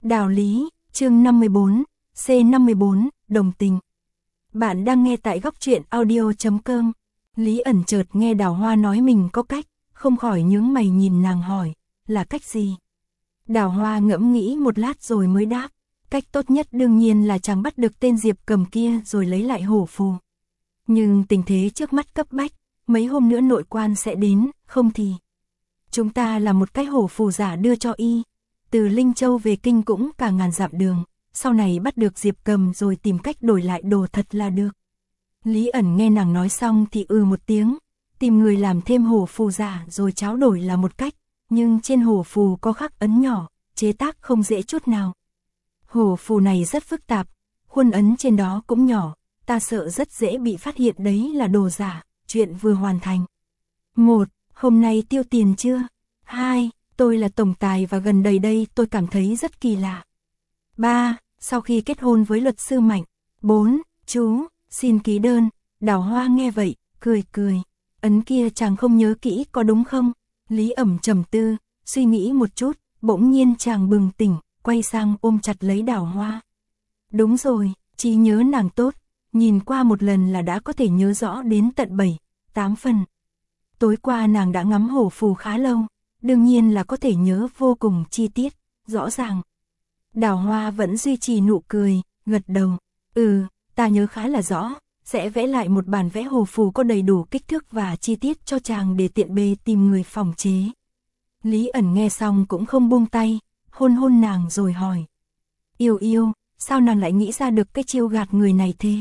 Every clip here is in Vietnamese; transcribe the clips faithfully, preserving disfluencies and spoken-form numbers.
Đạo lý, chương năm mươi bốn, C năm mươi bốn, đồng tình. Bạn đang nghe tại góc truyện audio.com. Lý ẩn chợt nghe Đào Hoa nói mình có cách, không khỏi nhướng mày nhìn nàng hỏi, là cách gì? Đào Hoa ngẫm nghĩ một lát rồi mới đáp, cách tốt nhất đương nhiên là chàng bắt được tên Diệp Cầm kia rồi lấy lại hổ phù. Nhưng tình thế trước mắt cấp bách, mấy hôm nữa nội quan sẽ đến, không thì chúng ta là một cái hổ phù giả đưa cho y. Từ Linh Châu về Kinh cũng cả ngàn dặm đường, sau này bắt được Diệp Cầm rồi tìm cách đổi lại đồ thật là được. Lý ẩn nghe nàng nói xong thì ư một tiếng, tìm người làm thêm hổ phù giả rồi tráo đổi là một cách, nhưng trên hổ phù có khắc ấn nhỏ, chế tác không dễ chút nào. Hổ phù này rất phức tạp, khuôn ấn trên đó cũng nhỏ, ta sợ rất dễ bị phát hiện đấy là đồ giả, chuyện vừa hoàn thành. Một, hôm nay tiêu tiền chưa? Hai, tôi là tổng tài và gần đây đây tôi cảm thấy rất kỳ lạ. Ba, sau khi kết hôn với luật sư Mạnh. Bốn, chú, xin ký đơn. Đào Hoa nghe vậy, cười cười. Ấn kia chàng không nhớ kỹ có đúng không? Lý ẩm trầm tư, suy nghĩ một chút, bỗng nhiên chàng bừng tỉnh, quay sang ôm chặt lấy Đào Hoa. Đúng rồi, trí nhớ nàng tốt, nhìn qua một lần là đã có thể nhớ rõ đến tận bảy, tám phần. Tối qua nàng đã ngắm hổ phù khá lâu, đương nhiên là có thể nhớ vô cùng chi tiết, rõ ràng. Đào Hoa vẫn duy trì nụ cười, gật đầu. Ừ, ta nhớ khá là rõ, sẽ vẽ lại một bản vẽ hổ phù có đầy đủ kích thước và chi tiết cho chàng để tiện bề tìm người phòng chế. Lý ẩn nghe xong cũng không buông tay, hôn hôn nàng rồi hỏi. Yêu yêu, sao nàng lại nghĩ ra được cái chiêu gạt người này thế?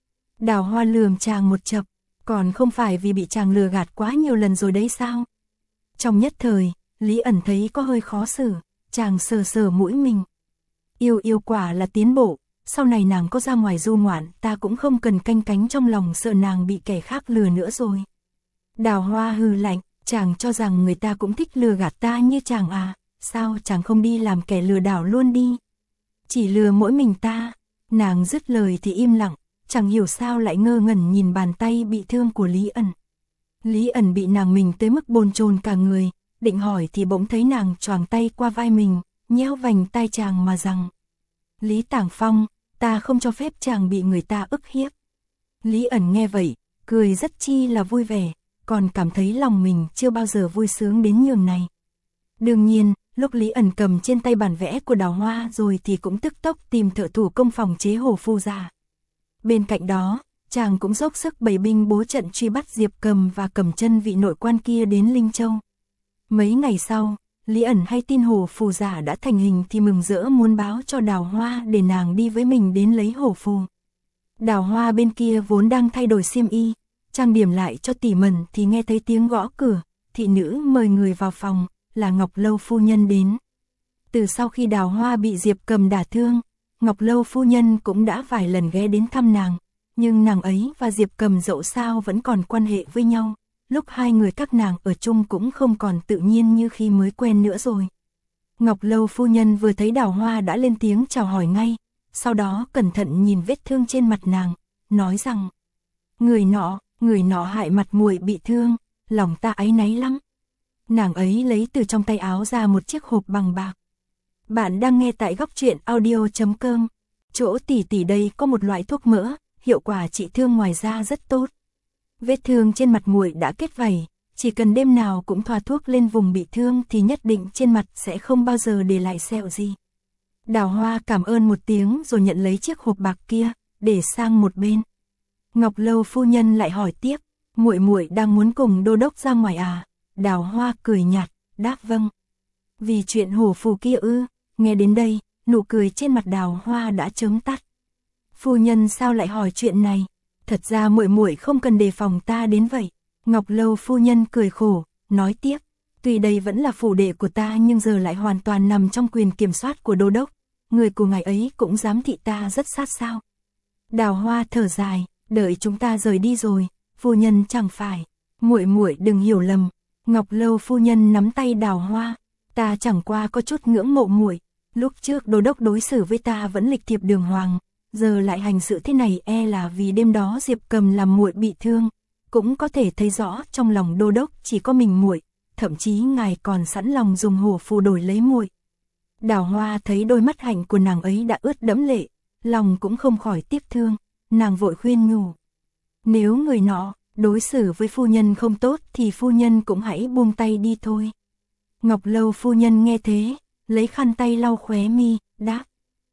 Đào Hoa lườm chàng một chập, còn không phải vì bị chàng lừa gạt quá nhiều lần rồi đấy sao? Trong nhất thời, Lý ẩn thấy có hơi khó xử, chàng sờ sờ mũi mình. Yêu yêu quả là tiến bộ, sau này nàng có ra ngoài du ngoạn ta cũng không cần canh cánh trong lòng sợ nàng bị kẻ khác lừa nữa rồi. Đào Hoa hừ lạnh, chàng cho rằng người ta cũng thích lừa gạt ta như chàng à, sao chàng không đi làm kẻ lừa đảo luôn đi? Chỉ lừa mỗi mình ta. Nàng dứt lời thì im lặng, chẳng hiểu sao lại ngơ ngẩn nhìn bàn tay bị thương của Lý ẩn. Lý ẩn bị nàng mình tới mức bồn chồn cả người, định hỏi thì bỗng thấy nàng choàng tay qua vai mình, nhéo vành tai chàng mà rằng. Lý Tảng Phong, ta không cho phép chàng bị người ta ức hiếp. Lý ẩn nghe vậy, cười rất chi là vui vẻ, còn cảm thấy lòng mình chưa bao giờ vui sướng đến nhường này. Đương nhiên, lúc Lý ẩn cầm trên tay bản vẽ của Đào Hoa rồi thì cũng tức tốc tìm thợ thủ công phòng chế hổ phù giả. Bên cạnh đó, chàng cũng dốc sức bày binh bố trận truy bắt Diệp Cầm và Cầm Chân vị nội quan kia đến Linh Châu. Mấy ngày sau, Lý ẩn hay tin hổ phù giả đã thành hình thì mừng rỡ muốn báo cho Đào Hoa để nàng đi với mình đến lấy hổ phù. Đào Hoa bên kia vốn đang thay đổi xiêm y, trang điểm lại cho tỉ mẩn thì nghe thấy tiếng gõ cửa, thị nữ mời người vào phòng, là Ngọc Lâu phu nhân đến. Từ sau khi Đào Hoa bị Diệp Cầm đả thương, Ngọc Lâu phu nhân cũng đã vài lần ghé đến thăm nàng, nhưng nàng ấy và Diệp Cầm dẫu sao vẫn còn quan hệ với nhau, lúc hai người các nàng ở chung cũng không còn tự nhiên như khi mới quen nữa rồi. Ngọc Lâu phu nhân vừa thấy Đào Hoa đã lên tiếng chào hỏi ngay, sau đó cẩn thận nhìn vết thương trên mặt nàng, nói rằng: Người nọ, người nọ hại mặt muội bị thương, lòng ta áy náy lắm. Nàng ấy lấy từ trong tay áo ra một chiếc hộp bằng bạc. Bạn đang nghe tại góc truyện audio.com. Chỗ tỷ tỷ đây có một loại thuốc mỡ, hiệu quả trị thương ngoài da rất tốt. Vết thương trên mặt muội đã kết vảy, chỉ cần đêm nào cũng thoa thuốc lên vùng bị thương thì nhất định trên mặt sẽ không bao giờ để lại sẹo gì. Đào Hoa cảm ơn một tiếng rồi nhận lấy chiếc hộp bạc kia, để sang một bên. Ngọc Lâu phu nhân lại hỏi tiếp, muội muội đang muốn cùng đô đốc ra ngoài à? Đào Hoa cười nhạt, đáp vâng. Vì chuyện hổ phù kia ư? Nghe đến đây, nụ cười trên mặt Đào Hoa đã chớm tắt. Phu nhân sao lại hỏi chuyện này? Thật ra muội muội không cần đề phòng ta đến vậy. Ngọc Lâu phu nhân cười khổ, nói tiếp, tuy đây vẫn là phủ đệ của ta nhưng giờ lại hoàn toàn nằm trong quyền kiểm soát của đô đốc, người của ngài ấy cũng giám thị ta rất sát sao. Đào Hoa thở dài, đợi chúng ta rời đi rồi, phu nhân chẳng phải. Muội muội đừng hiểu lầm. Ngọc Lâu phu nhân nắm tay Đào Hoa, ta chẳng qua có chút ngưỡng mộ muội. Lúc trước đô đốc đối xử với ta vẫn lịch thiệp đường hoàng, giờ lại hành sự thế này e là vì đêm đó Diệp Cầm làm muội bị thương, cũng có thể thấy rõ trong lòng đô đốc chỉ có mình muội, thậm chí ngài còn sẵn lòng dùng hổ phù đổi lấy muội. Đào Hoa thấy đôi mắt hạnh của nàng ấy đã ướt đẫm lệ, lòng cũng không khỏi tiếc thương, nàng vội khuyên nhủ. Nếu người nọ đối xử với phu nhân không tốt thì phu nhân cũng hãy buông tay đi thôi. Ngọc Lâu phu nhân nghe thế, lấy khăn tay lau khóe mi, đáp.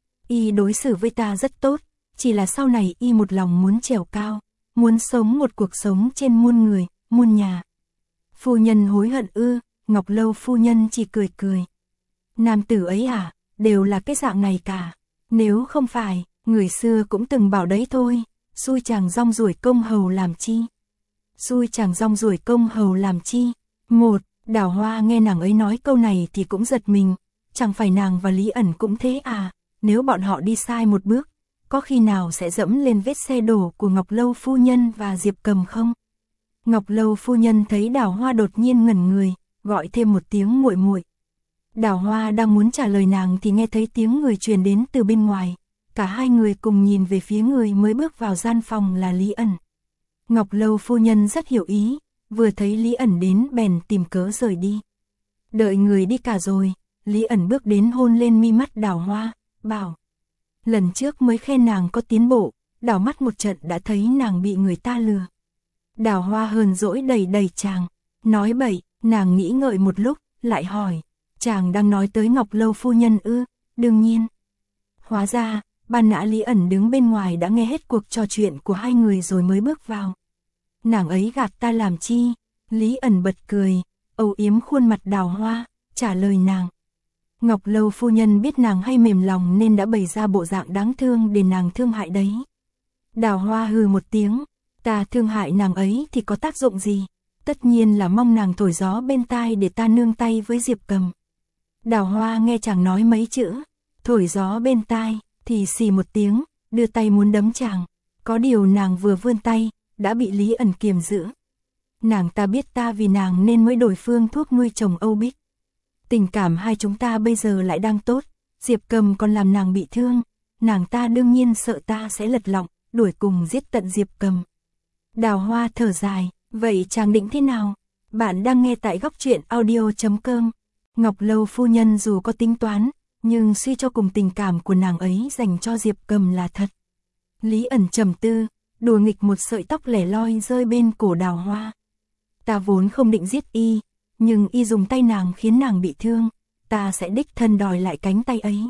Y đối xử với ta rất tốt, chỉ là sau này y một lòng muốn trèo cao, muốn sống một cuộc sống trên muôn người, muôn nhà. Phu nhân hối hận ư? Ngọc Lâu phu nhân chỉ cười cười. Nam tử ấy à, đều là cái dạng này cả. Nếu không phải, người xưa cũng từng bảo đấy thôi, xui chàng rong ruổi công hầu làm chi. Xui chàng rong ruổi công hầu làm chi. Một, Đào Hoa nghe nàng ấy nói câu này thì cũng giật mình, chẳng phải nàng và Lý ẩn cũng thế à, nếu bọn họ đi sai một bước, có khi nào sẽ dẫm lên vết xe đổ của Ngọc Lâu phu nhân và Diệp Cầm không? Ngọc Lâu phu nhân thấy Đào Hoa đột nhiên ngẩn người, gọi thêm một tiếng muội muội. Đào Hoa đang muốn trả lời nàng thì nghe thấy tiếng người truyền đến từ bên ngoài, cả hai người cùng nhìn về phía người mới bước vào gian phòng là Lý ẩn. Ngọc Lâu phu nhân rất hiểu ý, vừa thấy Lý ẩn đến bèn tìm cớ rời đi. Đợi người đi cả rồi, Lý ẩn bước đến hôn lên mi mắt Đào Hoa, bảo. Lần trước mới khen nàng có tiến bộ, đảo mắt một trận đã thấy nàng bị người ta lừa. Đào Hoa hờn dỗi đầy đầy chàng, nói bậy, nàng nghĩ ngợi một lúc, lại hỏi, chàng đang nói tới Ngọc Lâu phu nhân ư? Đương nhiên. Hóa ra, ban nã Lý ẩn đứng bên ngoài đã nghe hết cuộc trò chuyện của hai người rồi mới bước vào. Nàng ấy gạt ta làm chi? Lý ẩn bật cười, âu yếm khuôn mặt Đào Hoa, trả lời nàng. Ngọc Lâu phu nhân biết nàng hay mềm lòng nên đã bày ra bộ dạng đáng thương để nàng thương hại đấy. Đào Hoa hừ một tiếng, ta thương hại nàng ấy thì có tác dụng gì? Tất nhiên là mong nàng thổi gió bên tai để ta nương tay với Diệp Cầm. Đào Hoa nghe chàng nói mấy chữ, thổi gió bên tai, thì xì một tiếng, đưa tay muốn đấm chàng. Có điều nàng vừa vươn tay, đã bị Lý ẩn kiềm giữ. Nàng ta biết ta vì nàng nên mới đổi phương thuốc nuôi chồng Âu Bích. Tình cảm hai chúng ta bây giờ lại đang tốt, Diệp Cầm còn làm nàng bị thương, nàng ta đương nhiên sợ ta sẽ lật lọng, đuổi cùng giết tận Diệp Cầm. Đào Hoa thở dài, vậy chàng định thế nào? Bạn đang nghe tại góc truyện audio chấm com. Ngọc Lâu phu nhân dù có tính toán, nhưng suy cho cùng tình cảm của nàng ấy dành cho Diệp Cầm là thật. Lý ẩn trầm tư, đùa nghịch một sợi tóc lẻ loi rơi bên cổ Đào Hoa. Ta vốn không định giết y, nhưng y dùng tay nàng khiến nàng bị thương, ta sẽ đích thân đòi lại cánh tay ấy.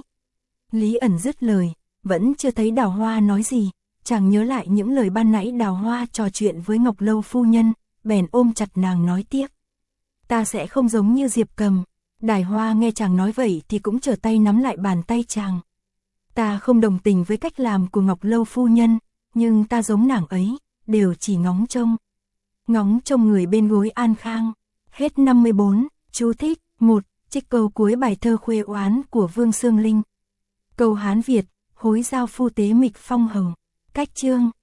Lý ẩn dứt lời, vẫn chưa thấy Đào Hoa nói gì, chàng nhớ lại những lời ban nãy Đào Hoa trò chuyện với Ngọc Lâu phu nhân, bèn ôm chặt nàng nói tiếp. Ta sẽ không giống như Diệp Cầm. Đào Hoa nghe chàng nói vậy thì cũng trở tay nắm lại bàn tay chàng. Ta không đồng tình với cách làm của Ngọc Lâu phu nhân, nhưng ta giống nàng ấy, đều chỉ ngóng trông. Ngóng trông người bên gối an khang. Hết năm mươi bốn, chú thích, một, trích câu cuối bài thơ Khuê Oán của Vương Xương Linh. Câu Hán Việt, hối giao phu tế mịch phong hồng. Cách chương.